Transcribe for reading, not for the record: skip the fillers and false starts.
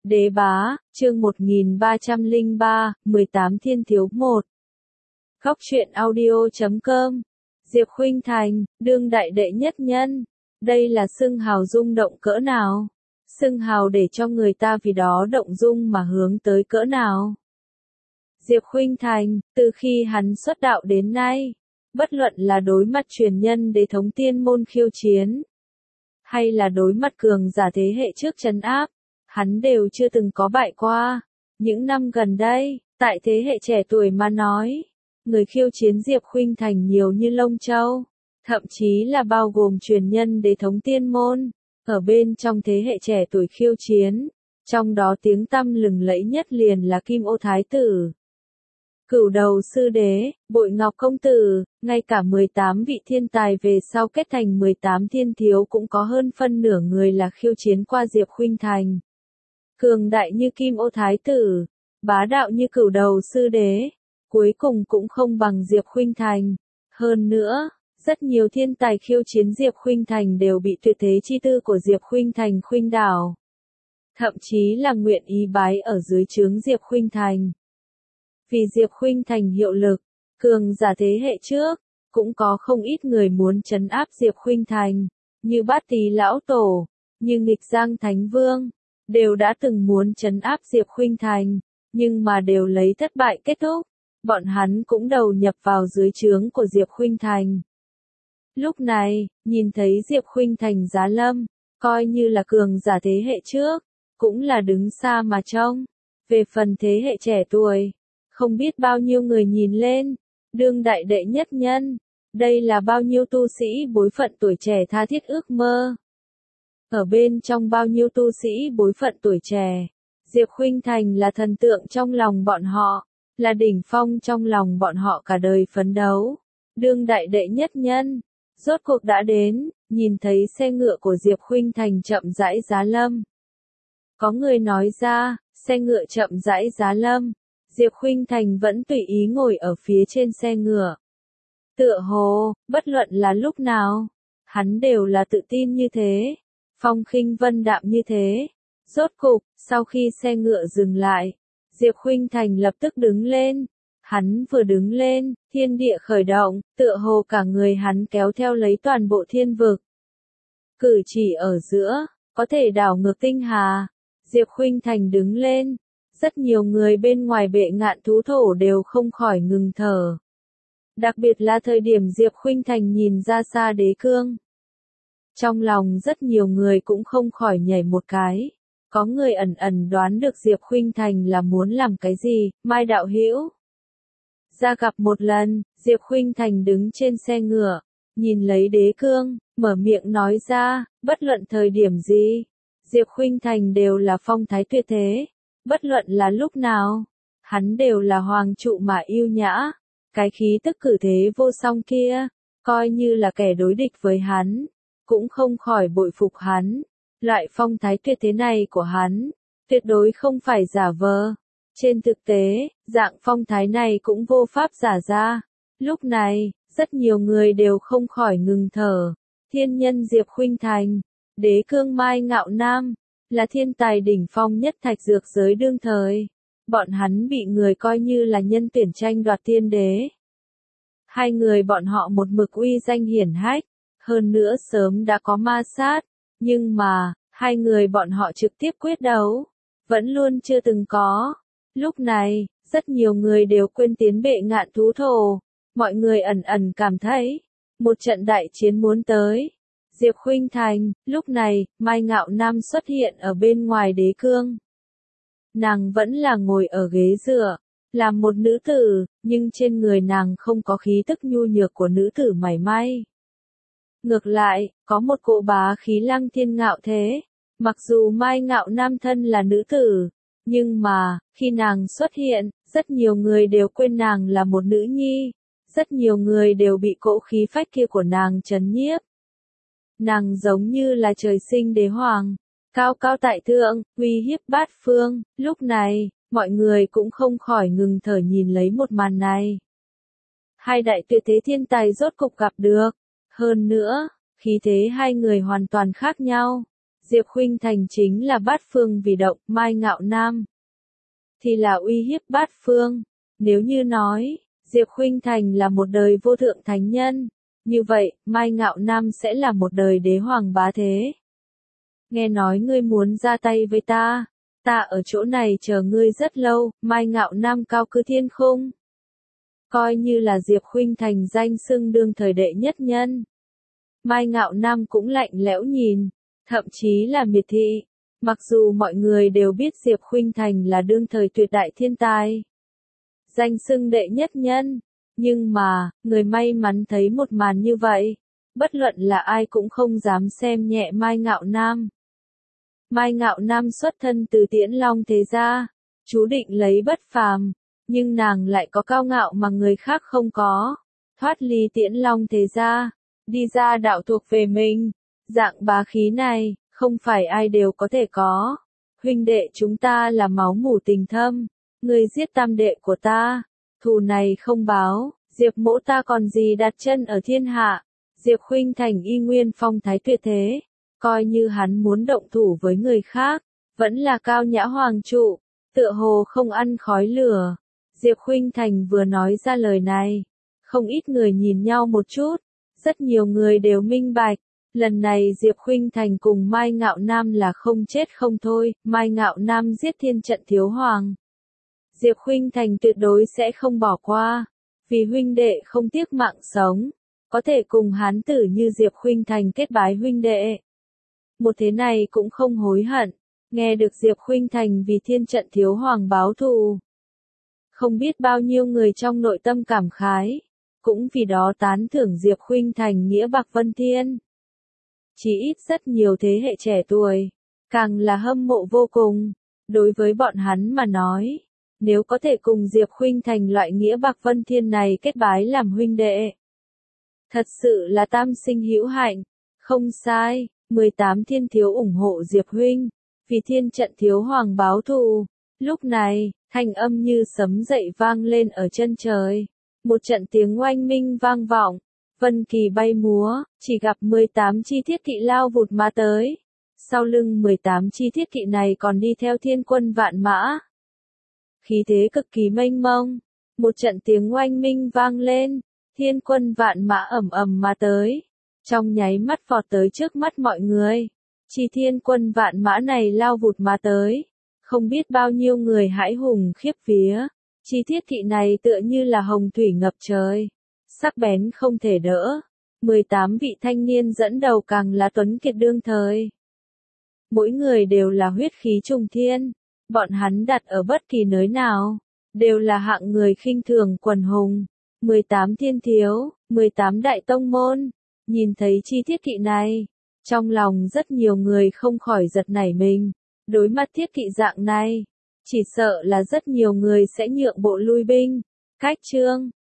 Đế bá, chương 1303, 18 thiên thiếu 1. Góc truyện audio.com. Diệp Khuynh Thành, đương đại đệ nhất nhân. Đây là xưng hào rung động cỡ nào? Xưng hào để cho người ta vì đó động dung mà hướng tới cỡ nào? Diệp Khuynh Thành, từ khi hắn xuất đạo đến nay, bất luận là đối mặt truyền nhân đế thống tiên môn khiêu chiến, hay là đối mặt cường giả thế hệ trước trấn áp, hắn đều chưa từng có bại qua. Những năm gần đây, tại thế hệ trẻ tuổi mà nói, người khiêu chiến Diệp Khuynh Thành nhiều như lông châu, thậm chí là bao gồm truyền nhân đế thống tiên môn, ở bên trong thế hệ trẻ tuổi khiêu chiến, trong đó tiếng tăm lừng lẫy nhất liền là Kim Ô Thái Tử, Cửu Đầu Sư Đế, Bội Ngọc Công Tử, ngay cả 18 vị thiên tài về sau kết thành 18 thiên thiếu cũng có hơn phân nửa người là khiêu chiến qua Diệp Khuynh Thành. Cường đại như Kim Ô Thái Tử, bá đạo như Cửu Đầu Sư Đế, cuối cùng cũng không bằng Diệp Khuynh Thành. Hơn nữa, rất nhiều thiên tài khiêu chiến Diệp Khuynh Thành đều bị tuyệt thế chi tư của Diệp Khuynh Thành khuynh đảo. Thậm chí là nguyện ý bái ở dưới trướng Diệp Khuynh Thành. Vì Diệp Khuynh Thành hiệu lực, cường giả thế hệ trước, cũng có không ít người muốn trấn áp Diệp Khuynh Thành, như Bát Tý Lão Tổ, như Nghịch Giang Thánh Vương, đều đã từng muốn trấn áp Diệp Khuynh Thành, nhưng mà đều lấy thất bại kết thúc, bọn hắn cũng đầu nhập vào dưới trướng của Diệp Khuynh Thành. Lúc này, nhìn thấy Diệp Khuynh Thành giá lâm, coi như là cường giả thế hệ trước, cũng là đứng xa mà trông. Về phần thế hệ trẻ tuổi, không biết bao nhiêu người nhìn lên, đương đại đệ nhất nhân, đây là bao nhiêu tu sĩ bối phận tuổi trẻ tha thiết ước mơ. Ở bên trong bao nhiêu tu sĩ bối phận tuổi trẻ, Diệp Khuynh Thành là thần tượng trong lòng bọn họ, là đỉnh phong trong lòng bọn họ cả đời phấn đấu. Đương đại đệ nhất nhân, rốt cuộc đã đến, nhìn thấy xe ngựa của Diệp Khuynh Thành chậm rãi giá lâm. Có người nói ra, xe ngựa chậm rãi giá lâm, Diệp Khuynh Thành vẫn tùy ý ngồi ở phía trên xe ngựa. Tựa hồ, bất luận là lúc nào, hắn đều là tự tin như thế, phong khinh vân đạm như thế. Rốt cục, sau khi xe ngựa dừng lại, Diệp Khuynh Thành lập tức đứng lên. Hắn vừa đứng lên, thiên địa khởi động, tựa hồ cả người hắn kéo theo lấy toàn bộ thiên vực. Cử chỉ ở giữa, có thể đảo ngược tinh hà. Diệp Khuynh Thành đứng lên, rất nhiều người bên ngoài Bệ Ngạn Thú Thổ đều không khỏi ngừng thở. Đặc biệt là thời điểm Diệp Khuynh Thành nhìn ra xa đế cương. Trong lòng rất nhiều người cũng không khỏi nhảy một cái. Có người ẩn ẩn đoán được Diệp Khuynh Thành là muốn làm cái gì, Mai đạo hữu. Ra gặp một lần, Diệp Khuynh Thành đứng trên xe ngựa, nhìn lấy đế cương, mở miệng nói ra, bất luận thời điểm gì, Diệp Khuynh Thành đều là phong thái tuyệt thế, bất luận là lúc nào, hắn đều là hoàng trụ mà yêu nhã, cái khí tức cử thế vô song kia, coi như là kẻ đối địch với hắn, cũng không khỏi bội phục hắn, loại phong thái tuyệt thế này của hắn, tuyệt đối không phải giả vờ. Trên thực tế, dạng phong thái này cũng vô pháp giả ra. Lúc này, rất nhiều người đều không khỏi ngừng thở. Thiên nhân Diệp Khuynh Thành, đế cương Mai Ngạo Nam, là thiên tài đỉnh phong nhất thạch dược giới đương thời. Bọn hắn bị người coi như là nhân tuyển tranh đoạt thiên đế. Hai người bọn họ một mực uy danh hiển hách, hơn nữa sớm đã có ma sát, nhưng mà, hai người bọn họ trực tiếp quyết đấu, vẫn luôn chưa từng có. Lúc này, rất nhiều người đều quên tiến Bệ Ngạn Thú Thổ, mọi người ẩn ẩn cảm thấy, một trận đại chiến muốn tới. Diệp Khuynh Thành, lúc này, Mai Ngạo Nam xuất hiện ở bên ngoài đế cương. Nàng vẫn là ngồi ở ghế dựa, là một nữ tử, nhưng trên người nàng không có khí tức nhu nhược của nữ tử mảy may. Ngược lại, có một cỗ bá khí lăng thiên ngạo thế, mặc dù Mai Ngạo Nam thân là nữ tử, nhưng mà, khi nàng xuất hiện, rất nhiều người đều quên nàng là một nữ nhi, rất nhiều người đều bị cỗ khí phách kia của nàng trấn nhiếp. Nàng giống như là trời sinh đế hoàng, cao cao tại thượng, uy hiếp bát phương, lúc này, mọi người cũng không khỏi ngừng thở nhìn lấy một màn này. Hai đại tuyệt thế thiên tài rốt cục gặp được, hơn nữa, khí thế hai người hoàn toàn khác nhau. Diệp Khuynh Thành chính là bát phương vì động, Mai Ngạo Nam thì là uy hiếp bát phương. Nếu như nói, Diệp Khuynh Thành là một đời vô thượng thánh nhân, như vậy, Mai Ngạo Nam sẽ là một đời đế hoàng bá thế. Nghe nói ngươi muốn ra tay với ta ở chỗ này chờ ngươi rất lâu, Mai Ngạo Nam cao cư thiên khung. Coi như là Diệp Khuynh Thành danh xưng đương thời đệ nhất nhân. Mai Ngạo Nam cũng lạnh lẽo nhìn, thậm chí là miệt thị. Mặc dù mọi người đều biết Diệp Khuynh Thành là đương thời tuyệt đại thiên tài, danh xưng đệ nhất nhân, nhưng mà, người may mắn thấy một màn như vậy, bất luận là ai cũng không dám xem nhẹ Mai Ngạo Nam. Mai Ngạo Nam xuất thân từ Tiễn Long thế gia, chú định lấy bất phàm, nhưng nàng lại có cao ngạo mà người khác không có, thoát ly Tiễn Long thế gia, đi ra đạo thuộc về mình, dạng bá khí này, không phải ai đều có thể có. Huynh đệ chúng ta là máu mủ tình thâm, ngươi giết tam đệ của ta, thù này không báo, Diệp mỗ ta còn gì đặt chân ở thiên hạ. Diệp Khuynh Thành y nguyên phong thái tuyệt thế, coi như hắn muốn động thủ với người khác, vẫn là cao nhã hoàng trụ, tựa hồ không ăn khói lửa. Diệp Khuynh Thành vừa nói ra lời này, không ít người nhìn nhau một chút, rất nhiều người đều minh bạch, lần này Diệp Khuynh Thành cùng Mai Ngạo Nam là không chết không thôi, Mai Ngạo Nam giết thiên trận thiếu hoàng. Diệp Khuynh Thành tuyệt đối sẽ không bỏ qua, vì huynh đệ không tiếc mạng sống, có thể cùng hán tử như Diệp Khuynh Thành kết bái huynh đệ. Một thế này cũng không hối hận, nghe được Diệp Khuynh Thành vì thiên trận thiếu hoàng báo thù. Không biết bao nhiêu người trong nội tâm cảm khái, cũng vì đó tán thưởng Diệp Khuynh Thành nghĩa bạc vân thiên. Chỉ ít rất nhiều thế hệ trẻ tuổi, càng là hâm mộ vô cùng, đối với bọn hắn mà nói, nếu có thể cùng Diệp Khuynh Thành loại nghĩa bạc vân thiên này kết bái làm huynh đệ. Thật sự là tam sinh hữu hạnh, không sai, 18 thiên thiếu ủng hộ Diệp Huynh, vì thiên trận thiếu hoàng báo thù. Lúc này, thanh âm như sấm dậy vang lên ở chân trời. Một trận tiếng oanh minh vang vọng, vân kỳ bay múa, chỉ gặp 18 chi thiết kỵ lao vụt mà tới. Sau lưng 18 chi thiết kỵ này còn đi theo thiên quân vạn mã. Khí thế cực kỳ mênh mông, một trận tiếng oanh minh vang lên, thiên quân vạn mã ầm ầm mà tới. Trong nháy mắt vọt tới trước mắt mọi người, chi thiên quân vạn mã này lao vụt mà tới, không biết bao nhiêu người hãi hùng khiếp vía, chi thiết kỵ này tựa như là hồng thủy ngập trời, sắc bén không thể đỡ, 18 vị thanh niên dẫn đầu càng là tuấn kiệt đương thời. Mỗi người đều là huyết khí trùng thiên, bọn hắn đặt ở bất kỳ nơi nào, đều là hạng người khinh thường quần hùng, 18 thiên thiếu, 18 đại tông môn. Nhìn thấy chi thiết kỵ này, trong lòng rất nhiều người không khỏi giật nảy mình, đối mặt thiết kỵ dạng này, chỉ sợ là rất nhiều người sẽ nhượng bộ lui binh. Cách chương